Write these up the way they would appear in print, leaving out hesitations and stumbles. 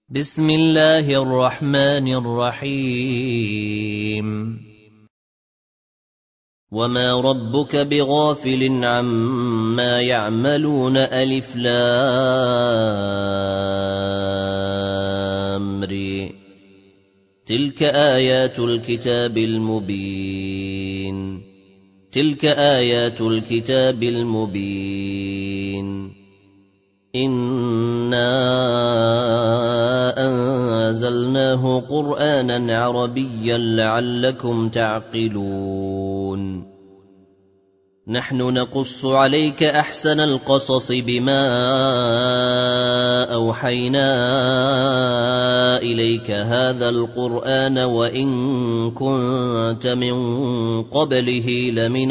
بسم الله الرحمن الرحيم وما ربك بغافل عما يعملون ألف لام ر تلك آيات الكتاب المبين تلك آيات الكتاب المبين إنا أنزلناه قرآنا عربيا لعلكم تعقلون نحن نقص عليك أحسن القصص بما أوحينا إليك هذا القرآن وإن كنت من قبله لمن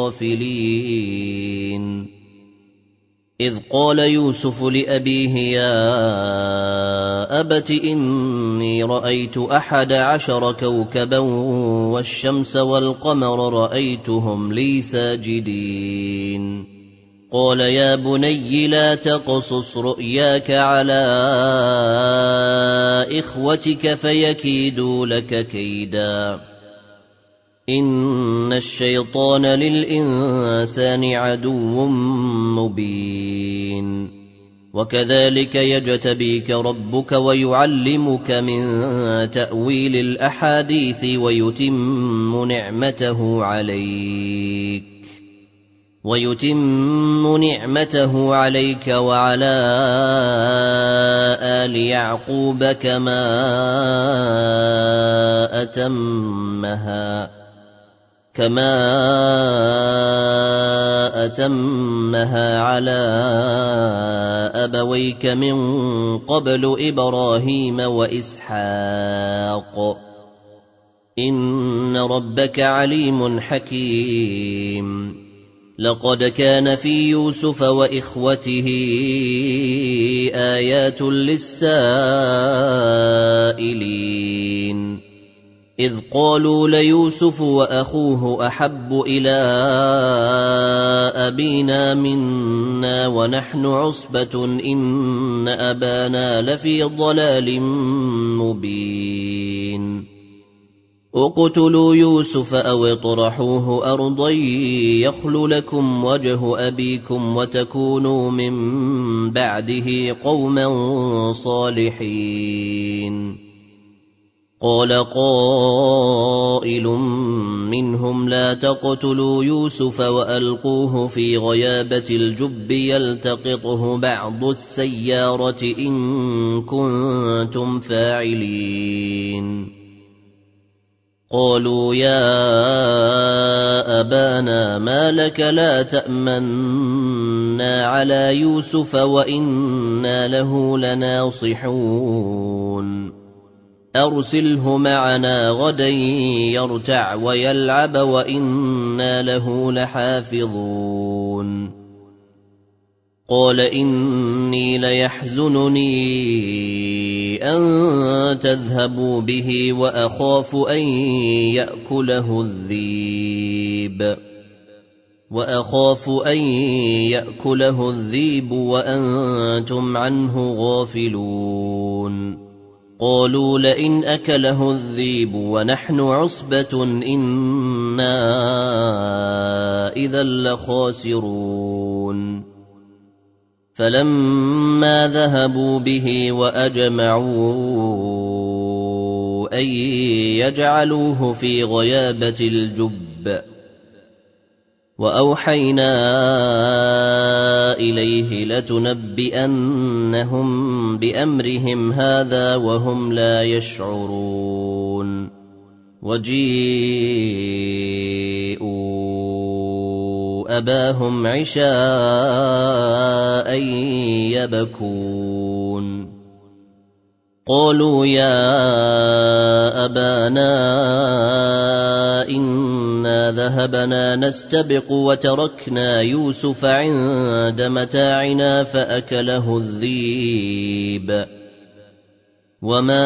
الغافلين إذ قال يوسف لأبيه يا أبت إني رأيت 11 كوكبا والشمس والقمر رأيتهم لي ساجدين قال يا بني لا تقصص رؤياك على إخوتك فيكيدوا لك كيدا إن الشيطان للإنسان عدو مبين وكذلك يجتبيك ربك ويعلمك من تأويل الأحاديث ويتم نعمته عليك وعلى آل يعقوب كما أتمها على أبويك من قبل إبراهيم وإسحاق إن ربك عليم حكيم لقد كان في يوسف وإخوته آيات للسائلين إذ قالوا ليوسف وأخوه أحب إلى أبينا منا ونحن عصبة إن أبانا لفي ضلال مبين اقتلوا يوسف أو اطرحوه أرضا يخل لكم وجه أبيكم وتكونوا من بعده قوما صالحين قال قائل منهم لا تقتلوا يوسف وألقوه في غيابة الجب يلتقطه بعض السيارة إن كنتم فاعلين قالوا يا أبانا ما لك لا تأمنا على يوسف وإنا له لناصحون أرسله معنا غدا يرتع ويلعب وإنا له لحافظون قال إني ليحزنني أن تذهبوا به وأخاف أن يأكله الذيب وأنتم عنه غافلون قالوا لئن أكله الذيب ونحن عصبة إنا إذا لخاسرون فلما ذهبوا به وأجمعوا أن يجعلوه في غيابة الجب وأوحينا إليه لتنبئنهم بأمرهم هذا وهم لا يشعرون وجيءوا أباهم عشاء يبكون قالوا يا أبانا إنا ذهبنا نستبق وتركنا يوسف عند متاعنا فأكله الذيب وما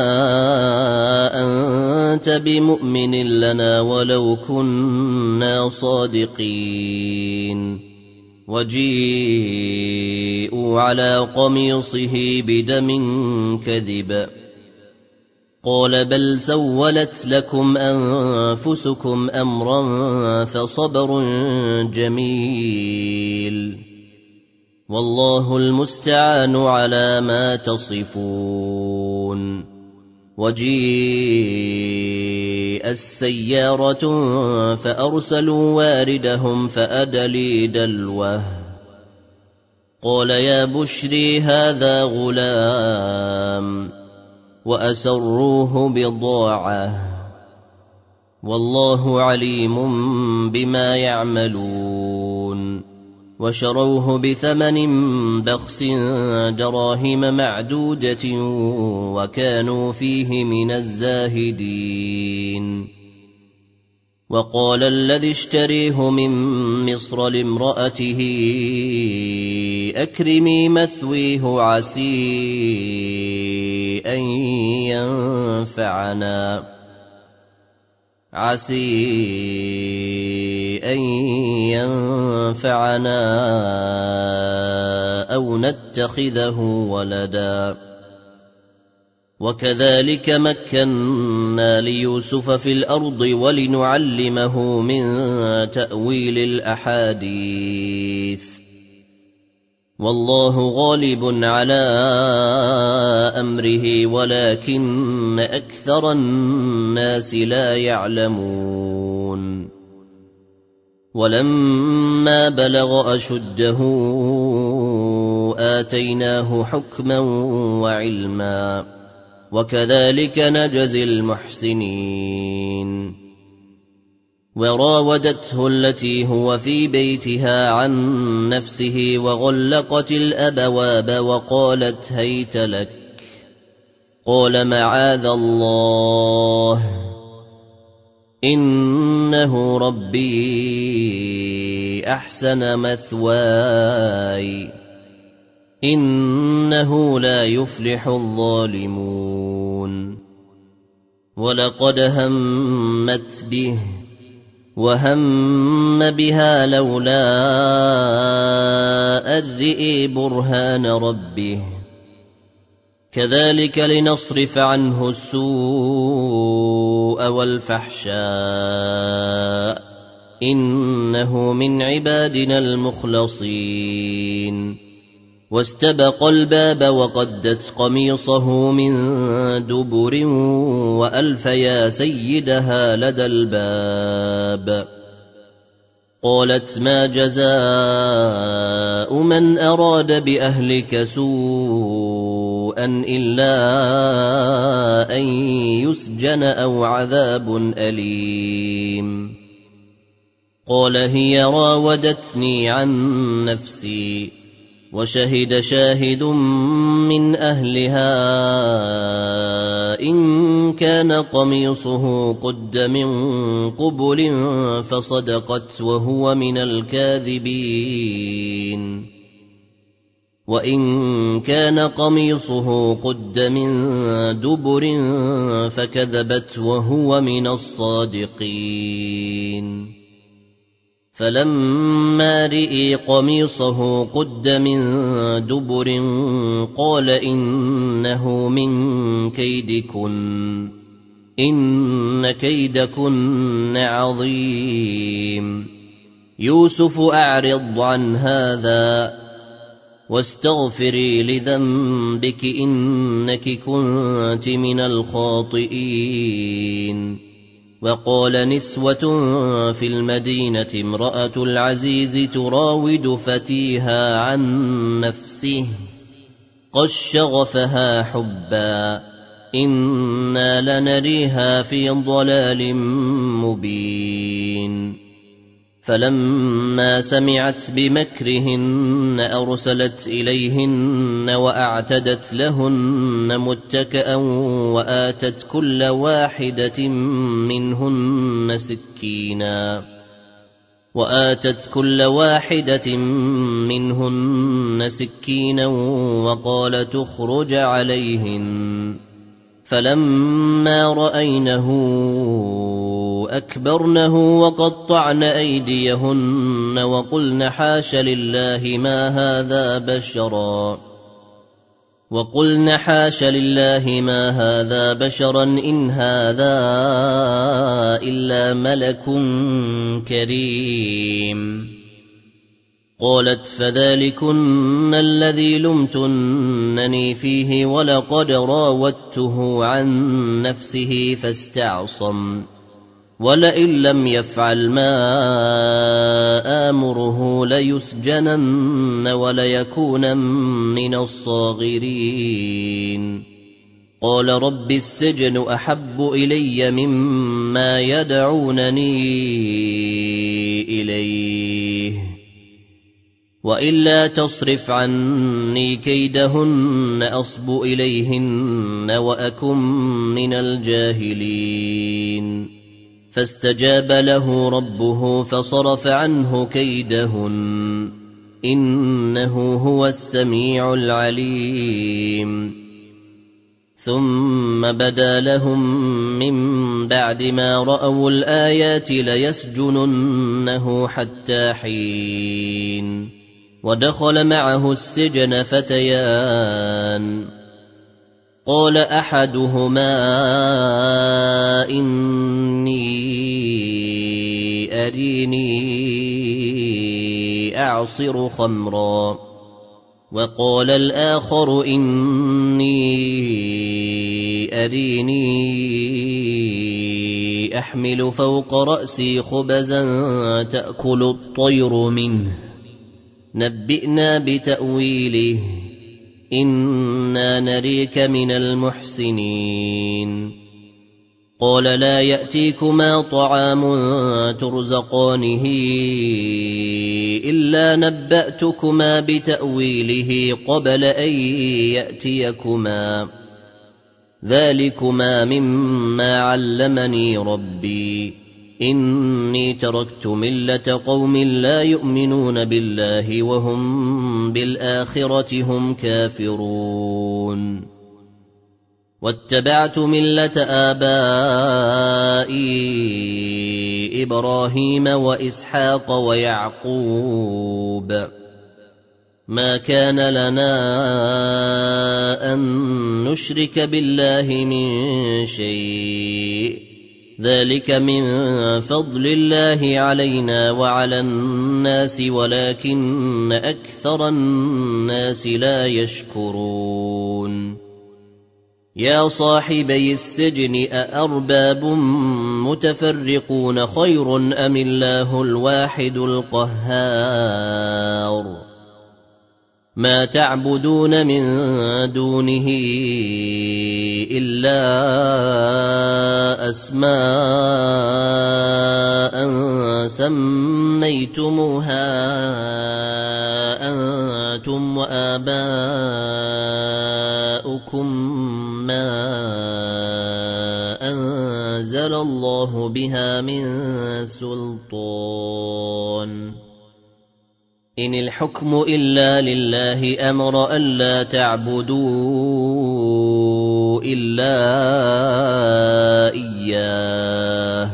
أنت بمؤمن لنا ولو كنا صادقين وجيءوا تكذبوا على قميصه بدم كذب قال بل سولت لكم أنفسكم أمرا فصبر جميل والله المستعان على ما تصفون وجيء السيارة فأرسلوا واردهم فأدلي دلوه قال يا بشري هذا غلام وأسروه بضاعة والله عليم بما يعملون وشروه بثمن بخس دراهم معدودة وكانوا فيه من الزاهدين وقال الذي اشتريه من مصر لامرأته أكرمي مثويه عسى أن ينفعنا أو نتخذه ولدا وكذلك مكنا ليوسف في الأرض ولنعلمه من تأويل الأحاديث والله غالب على أمره ولكن أكثر الناس لا يعلمون ولما بلغ أشده آتيناه حكما وعلما وكذلك نجزي المحسنين وراودته التي هو في بيتها عن نفسه وغلقت الأبواب وقالت هيت لك قال معاذ الله إنه ربي أحسن مثواي إنه لا يفلح الظالمون ولقد همت به وهم بها لولا أن رئي برهان ربه كذلك لنصرف عنه السوء والفحشاء إنه من عبادنا المخلصين واستبق الباب وقدت قميصه من دبر وألف يا سيدها لدى الباب قالت ما جزاء من أراد بأهلك سوءا إلا أن يسجن أو عذاب أليم قال هي راودتني عن نفسي وشهد شاهد من أهلها إن كان قميصه قد من قبل فصدقت وهو من الكاذبين وإن كان قميصه قد من دبر فكذبت وهو من الصادقين فلما رئي قميصه قد من دبر قال إنه من كيدكن إن كيدكن عظيم يوسف أعرض عن هذا واستغفري لذنبك إنك كنت من الخاطئين وقال نسوة في المدينة امرأة العزيز تراود فتيها عن نفسه قد شغفها حبا إنا لنريها في ضلال مبين فلما سمعت بمكرهن أرسلت إليهن وأعتدت لهن متكأ وآتت كل واحدة منهن سكينا وقال تخرج عليهن فلما رأينه أكبرنه وقطعن أيديهن وقلن حاش لله ما هذا بشرا إن هذا إلا ملك كريم. قالت فذلكن الذي لمتنني فيه ولقد راودته عن نفسه فاستعصم ولئن لم يفعل ما آمره ليسجنن وليكون من الصاغرين. قال رب السجن أحب إلي مما يدعونني إليه وإلا تصرف عني كيدهن أصب إليهن وأكن من الجاهلين. فاستجاب له ربه فصرف عنه كيدهن إنه هو السميع العليم. ثم بدا لهم من بعد ما رأوا الآيات ليسجننه حتى حين. ودخل معه السجن فتيان قال أحدهما إني أريني أعصر خمرا وقال الآخر إني أريني أحمل فوق رأسي خبزا تأكل الطير منه نبئنا بتأويله إنا نريك من المحسنين. قال لا يأتيكما طعام ترزقانه إلا نبأتكما بتأويله قبل أن يأتيكما ذلكما مما علمني ربي إني تركت ملة قوم لا يؤمنون بالله وهم بالآخرة هم كافرون. واتبعت ملة آبائي إبراهيم وإسحاق ويعقوب ما كان لنا أن نشرك بالله من شيء ذلك من فضل الله علينا وعلى الناس ولكن أكثر الناس لا يشكرون. يا صاحبي السجن أأرباب متفرقون خير أم الله الواحد القهار. ما تعبدون من دونه إلا أسماء سميتموها أنتم وآباؤكم ما أنزل الله بها من سلطان إن الحكم إلا لله أمر ألا تعبدوا إلا إياه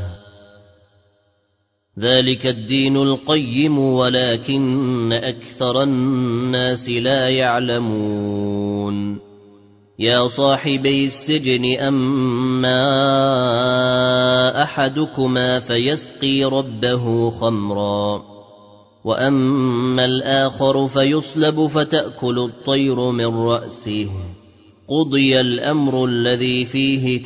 ذلك الدين القيم ولكن أكثر الناس لا يعلمون. يا صاحبي السجن أما أحدكما فيسقي ربه خمرا وأما الآخر فيصلب فتأكل الطير من رأسه قضي الأمر الذي فيه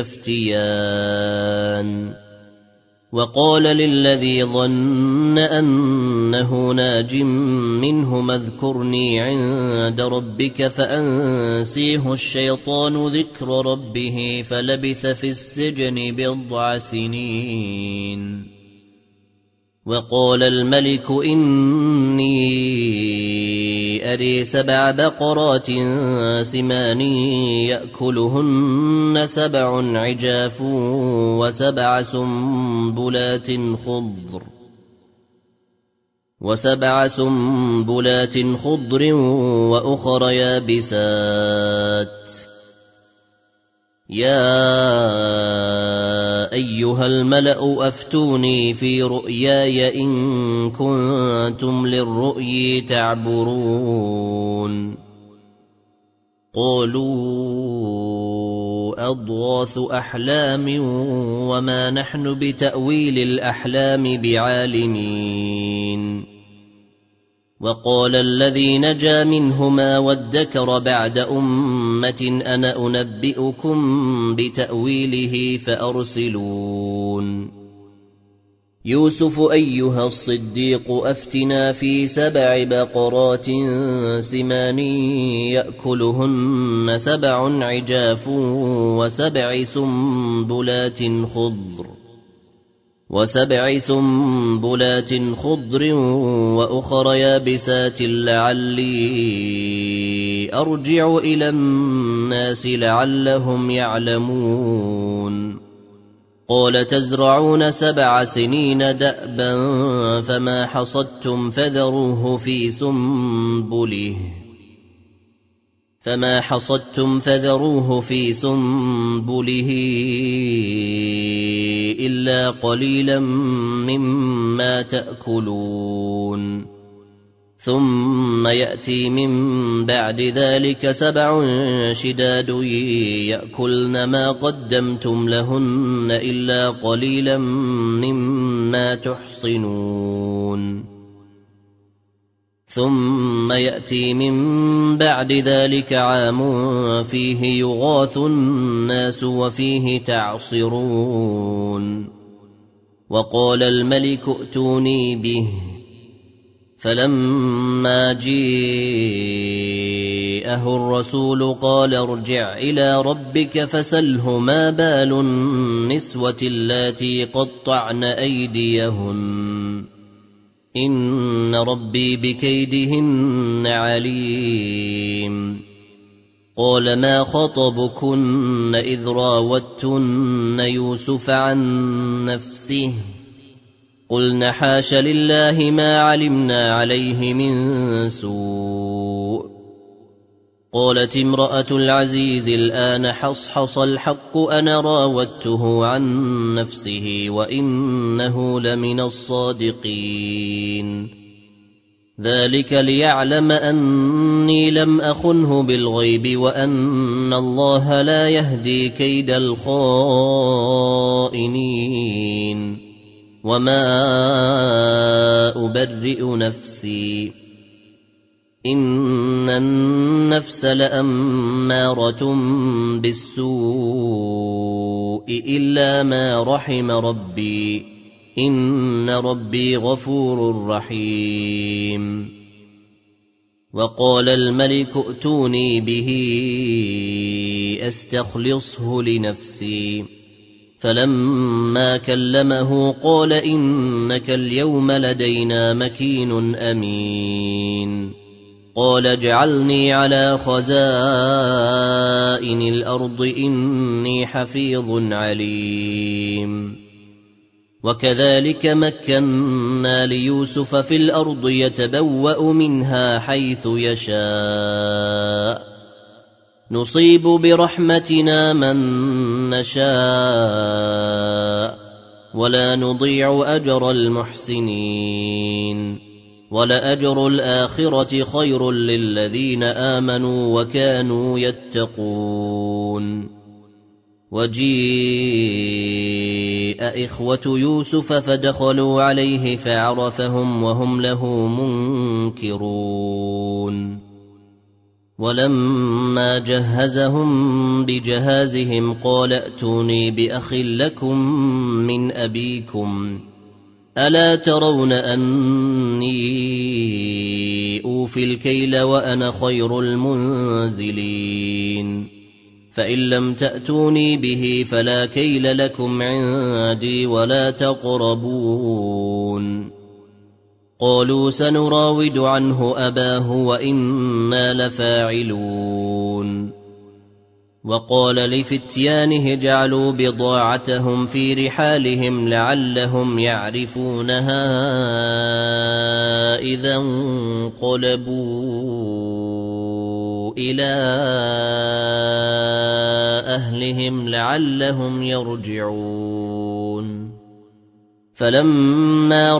تستفتيان. وقال للذي ظن أنه ناج منهما اذكرني عند ربك فأنسيه الشيطان ذكر ربه فلبث في السجن بضع سنين. وقال الملك إني أري 7 بقرات سمان يأكلهن 7 عجاف و7 سنبلات خضر وأخر يابسات. يا أيها الملأ أفتوني في رؤياي إن كنتم للرؤي تعبرون قالوا أضغاث أحلام وما نحن بتأويل الأحلام بعالمين وقال الذي نجا منهما وادكر بعد أمة أنا أنبئكم بتأويله فأرسلون يوسف أيها الصديق أفتنا في 7 بقرات سمان يأكلهن 7 عجاف وسبع سنبلات خضر وأخر يابسات لعلي أرجع إلى الناس لعلهم يعلمون قال تزرعون 7 سنين دأبا فما حصدتم فذروه في سنبله إلا قليلا مما تأكلون ثم يأتي من بعد ذلك 7 شداد يأكلن ما قدمتم لهن إلا قليلا مما تحصنون ثم يأتي من بعد ذلك عام فيه يغاث الناس وفيه تعصرون وقال الملك ائتوني به فلما جاءه الرسول قال ارجع إلى ربك فسله ما بال النسوة اللاتي قطعن أيديهن إن ربي بكيدهن عليم قال ما خطبكن إذ راوتن يوسف عن نفسه قلن حاش لله ما علمنا عليه من سوء قالت امرأة العزيز الآن حصحص الحق أنا راودته عن نفسه وإنه لمن الصادقين ذلك ليعلم أني لم أخنه بالغيب وأن الله لا يهدي كيد الخائنين وما أبرئ نفسي إن النفس لأمارة بالسوء إلا ما رحم ربي إن ربي غفور رحيم وقال الملك ائتوني به أستخلصه لنفسي فلما كلمه قال إنك اليوم لدينا مكين أمين قال اجعلني على خزائن الأرض إني حفيظ عليم وكذلك مكنا ليوسف في الأرض يتبوأ منها حيث يشاء نصيب برحمتنا من نشاء ولا نضيع أجر المحسنين ولأجر الآخرة خير للذين آمنوا وكانوا يتقون وجيء إخوة يوسف فدخلوا عليه فعرفهم وهم له منكرون ولما جهزهم بجهازهم قال ائتوني بأخ لكم من أبيكم ألا ترون أني أوفي الكيل وأنا خير المنزلين فإن لم تأتوني به فلا كيل لكم عندي ولا تقربون قالوا سنراود عنه أباه وإنا لفاعلون وقال لفتيانه جعلوا بضاعتهم في رحالهم لعلهم يعرفونها إذا انقلبوا إلى أهلهم لعلهم يرجعون فلما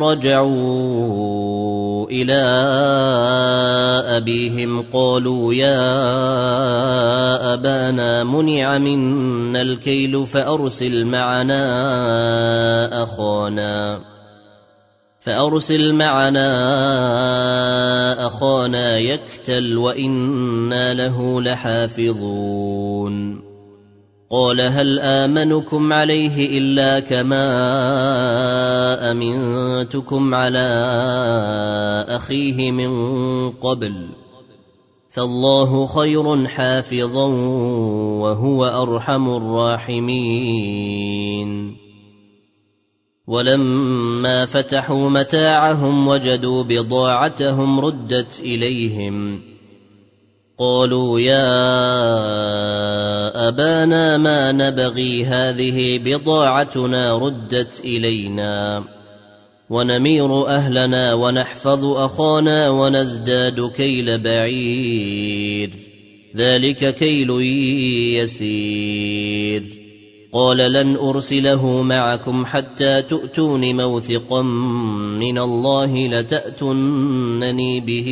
رجعوا إلى أبيهم قالوا يا أبانا منع منا الكيل فأرسل معنا أخانا يكتل وإنا له لحافظون قال هل آمنكم عليه إلا كما أمنتكم على أخيه من قبل فالله خير حافظا وهو أرحم الراحمين ولما فتحوا متاعهم وجدوا بضاعتهم ردت إليهم قالوا يا أبانا ما نبغي هذه بضاعتنا ردت إلينا ونمير أهلنا ونحفظ أخانا ونزداد كيل بعير ذلك كيل يسير قال لن أرسله معكم حتى تؤتون موثقا من الله لتأتونني به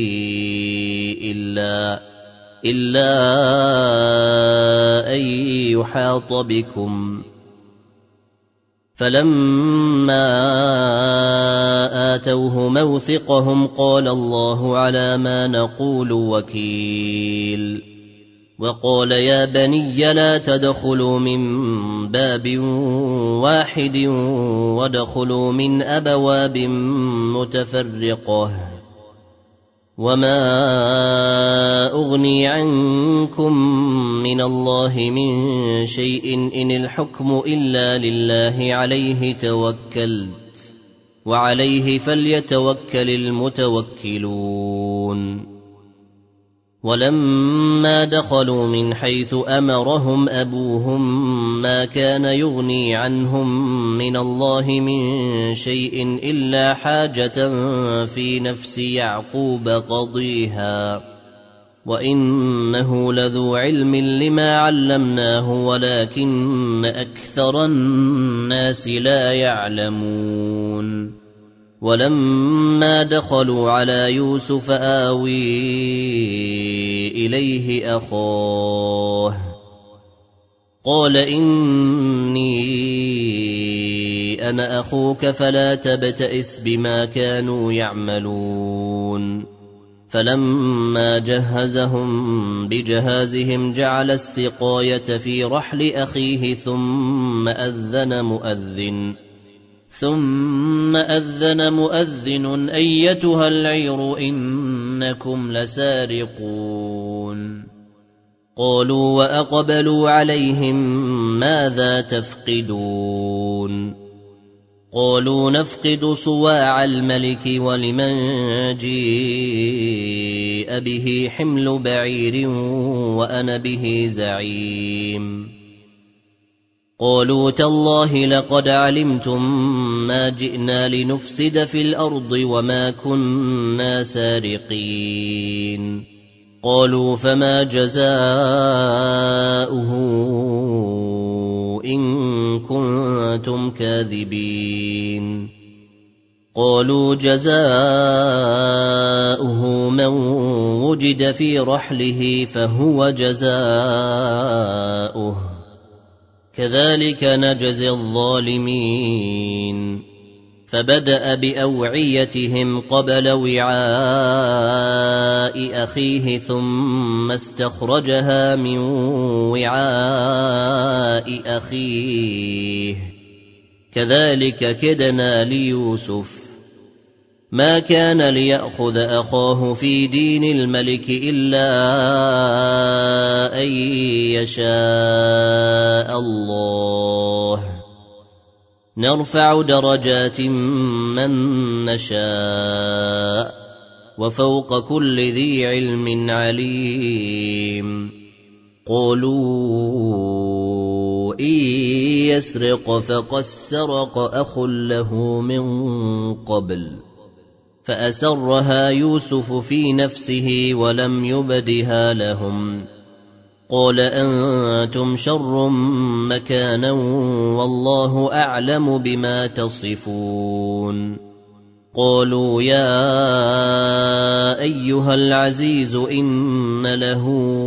إلا أن يحاط بكم فلما آتوه موثقهم قال الله على ما نقول وكيل وقال يا بني لا تدخلوا من باب واحد وادخلوا من أبواب متفرقة وما أغني عنكم من الله من شيء إن الحكم إلا لله عليه توكلت وعليه فليتوكل المتوكلون ولما دخلوا من حيث أمرهم أبوهم ما كان يغني عنهم من الله من شيء إلا حاجة في نفس يعقوب قضيها وإنه لذو علم لما علمناه ولكن أكثر الناس لا يعلمون ولما دخلوا على يوسف آوي إليه أخاه قال إني أنا أخوك فلا تبتئس بما كانوا يعملون فلما جهزهم بجهازهم جعل السقاية في رحل أخيه ثم أذن مؤذن أيتها العير إنكم لسارقون قالوا وأقبلوا عليهم ماذا تفقدون قالوا نفقد صواع الملك ولمن جيء به حمل بعير وأنا به زعيم قالوا تالله لقد علمتم ما جئنا لنفسد في الأرض وما كنا سارقين قالوا فما جزاؤه إن كنتم كاذبين قالوا جزاؤه من وجد في رحله فهو جزاؤه كذلك نجزي الظالمين فبدأ بأوعيتهم قبل وعاء أخيه ثم استخرجها من وعاء أخيه كذلك كدنا ليوسف ما كان ليأخذ أخاه في دين الملك إلا أن يشاء الله نرفع درجات من نشاء وفوق كل ذي علم عليم قالوا إن يسرق فقد سرق أخ له من قبل فأسرها يوسف في نفسه ولم يبدها لهم قال أنتم شر مكانا والله أعلم بما تصفون قالوا يا أيها العزيز إن له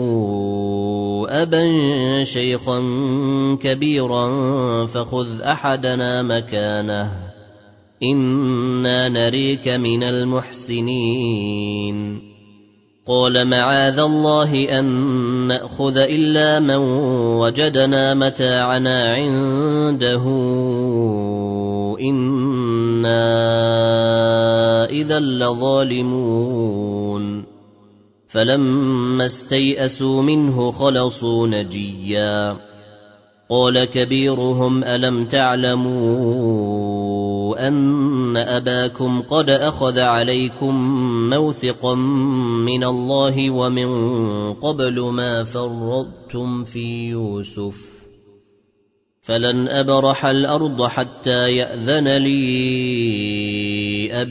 أبا شيخا كبيرا فخذ أحدنا مكانه إنا نريك من المحسنين قال معاذ الله أن نأخذ إلا من وجدنا متاعنا عنده إنا إذا لظالمون فلما استيئسوا منه خلصوا نجيا قال كبيرهم ألم تعلموا أن أباكم قد أخذ عليكم موثقا من الله ومن قبل ما فرطتم في يوسف فلن أبرح الأرض حتى يأذن لي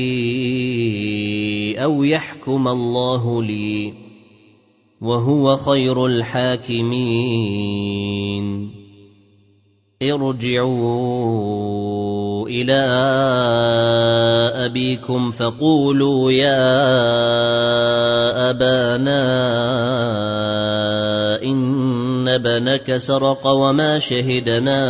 أبي أو يحكم الله لي وهو خير الحاكمين ارجعوا إلى أبيكم فقولوا يا أبانا إن ابنك سرق وما شهدنا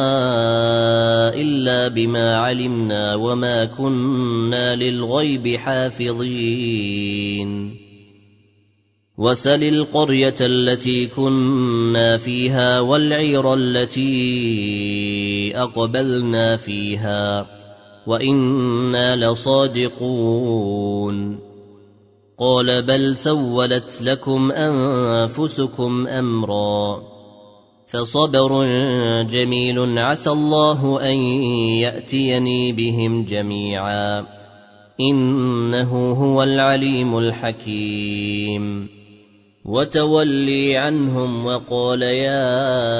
إلا بما علمنا وما كنا للغيب حافظين وسل القرية التي كنا فيها والعير التي أقبلنا فيها وإنا لصادقون قال بل سولت لكم أنفسكم أمرا فصبر جميل عسى الله أن يأتيني بهم جميعا إنه هو العليم الحكيم وتولي عنهم وقال يا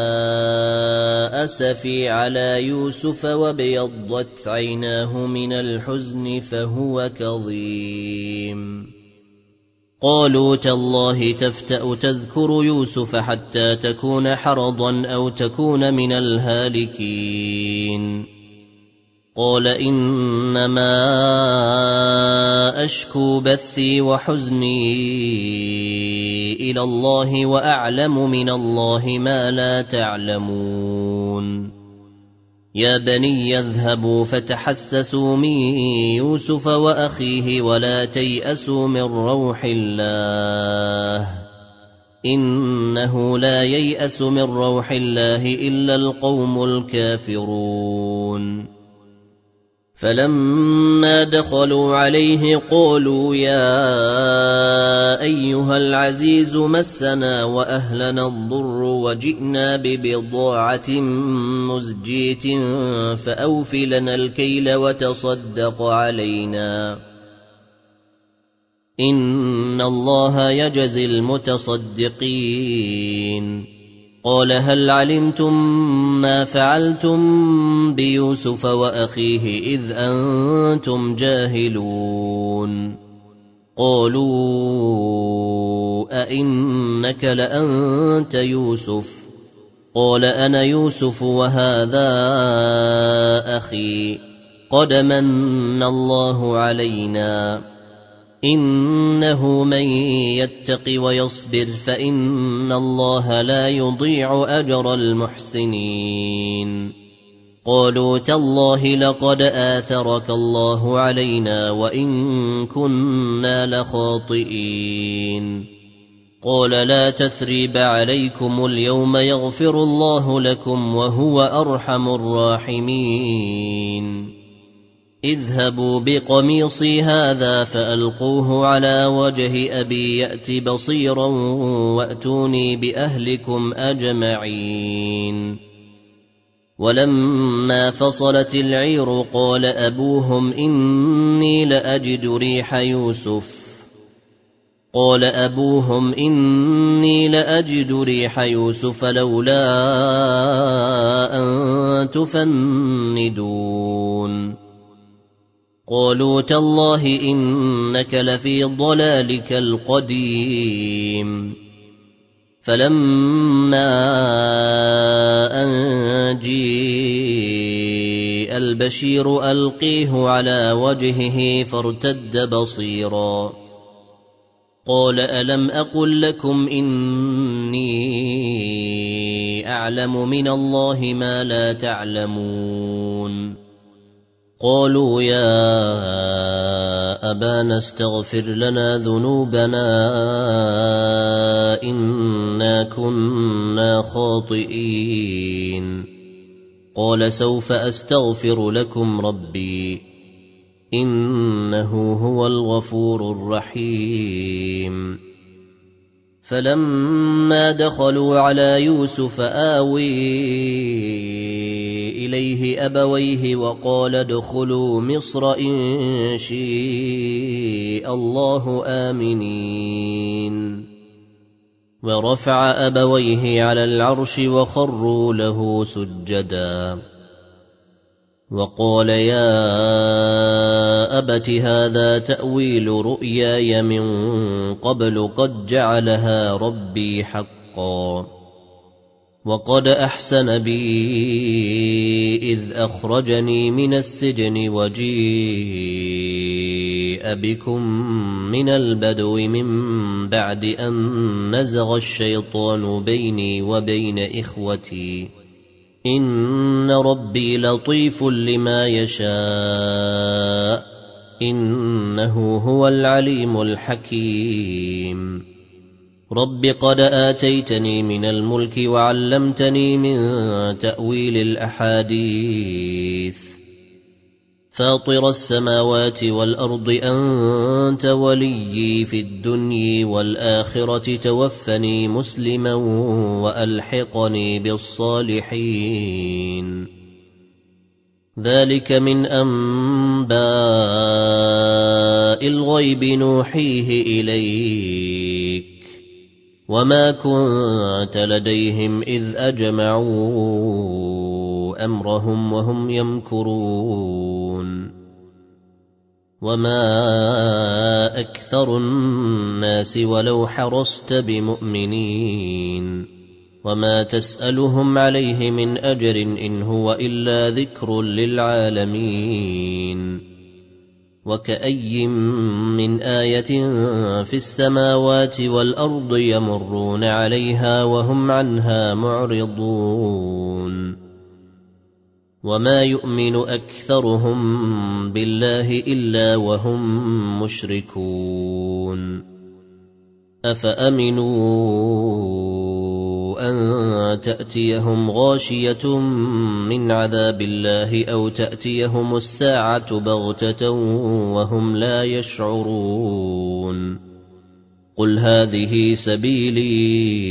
أسفي على يوسف وابيضت عيناه من الحزن فهو كظيم قالوا تالله تفتأ تذكر يوسف حتى تكون حرضا أو تكون من الهالكين قال إنما أشكو بثي وحزني إلى الله وأعلم من الله ما لا تعلمون يا بني يذهبوا فتحسسوا من يوسف وأخيه ولا تيأسوا من روح الله إنه لا ييأس من روح الله إلا القوم الكافرون فلما دخلوا عليه قالوا يا أيها العزيز مسنا وأهلنا الضر وجئنا ببضاعة مزجية فأوف لنا الكيل وتصدق علينا إن الله يجزي المتصدقين قال هل علمتم ما فعلتم بيوسف وأخيه إذ أنتم جاهلون قالوا أئنك لأنت يوسف قال أنا يوسف وهذا أخي قد من الله علينا إنه من يتق ويصبر فإن الله لا يضيع أجر المحسنين قالوا تالله لقد آثرك الله علينا وإن كنا لخاطئين قال لا تثريب عليكم اليوم يغفر الله لكم وهو أرحم الراحمين اذهبوا بقميصي هذا فألقوه على وجه أبي يأت بصيرا وأتوني بأهلكم أجمعين ولما فصلت العير قال أبوهم إني لأجد ريح يوسف لولا أن تفندون قالوا تالله إنك لفي ضلالك القديم فلما أن جيء البشير ألقيه على وجهه فارتد بصيرا قال ألم أقل لكم إني أعلم من الله ما لا تعلمون قالوا يا أبانا استغفر لنا ذنوبنا إنا كنا خاطئين قال سوف أستغفر لكم ربي إنه هو الغفور الرحيم فلما دخلوا على يوسف آوي إليه أبويه وقال ادخلوا مصر إن شاء الله آمنين ورفع أبويه على العرش وخروا له سجدا وقال يا أبت هذا تأويل رؤياي من قبل قد جعلها ربي حقا وقد أحسن بي إذ أخرجني من السجن وجيء بكم من البدو من بعد أن نزغ الشيطان بيني وبين إخوتي إن ربي لطيف لما يشاء إنه هو العليم الحكيم رب قد آتيتني من الملك وعلمتني من تأويل الأحاديث فاطر السماوات والأرض أنت وليي في الدنيا والآخرة توفني مسلما وألحقني بالصالحين ذلك من أنباء الغيب نوحيه إليك وما كنت لديهم إذ أجمعوا أمرهم وهم يمكرون وما أكثر الناس ولو حرصت بمؤمنين وما تسألهم عليه من أجر إن هو إلا ذكر للعالمين وكأي من آية في السماوات والأرض يمرون عليها وهم عنها معرضون وما يؤمن أكثرهم بالله إلا وهم مشركون أفأمنوا أن تأتيهم غاشية من عذاب الله أو تأتيهم الساعة بغتة وهم لا يشعرون قل هذه سبيلي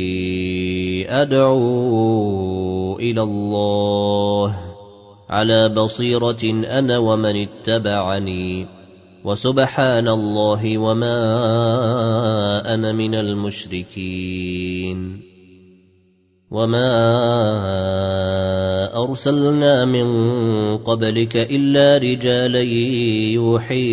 أدعو إلى الله على بصيرة أنا ومن اتبعني وسبحان الله وما أنا من المشركين وما أرسلنا من قبلك إلا رجالا يوحي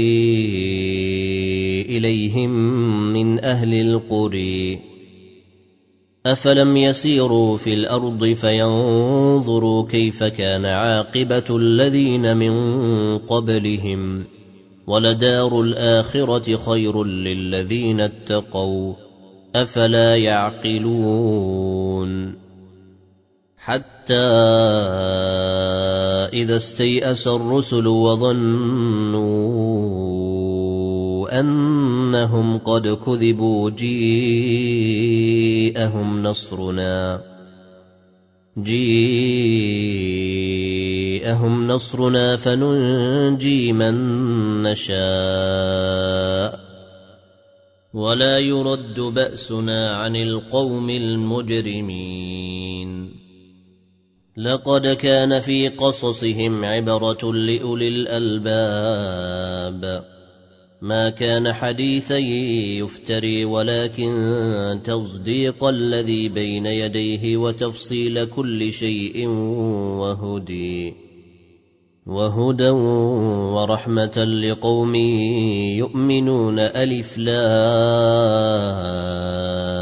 إليهم من أهل القرى أفلم يسيروا في الأرض فينظروا كيف كان عاقبة الذين من قبلهم ولدار الآخرة خير للذين اتقوا أفلا يعقلون حتى إذا استيأس الرسل وظنوا أنهم قد كذبوا جيءهم نصرنا فننجي من نشاء ولا يرد بأسنا عن القوم المجرمين لقد كان في قصصهم عبرة لأولي الألباب ما كان حديثا يفتري ولكن تصديق الذي بين يديه وتفصيل كل شيء وهدى ورحمة لقوم يؤمنون ألف لام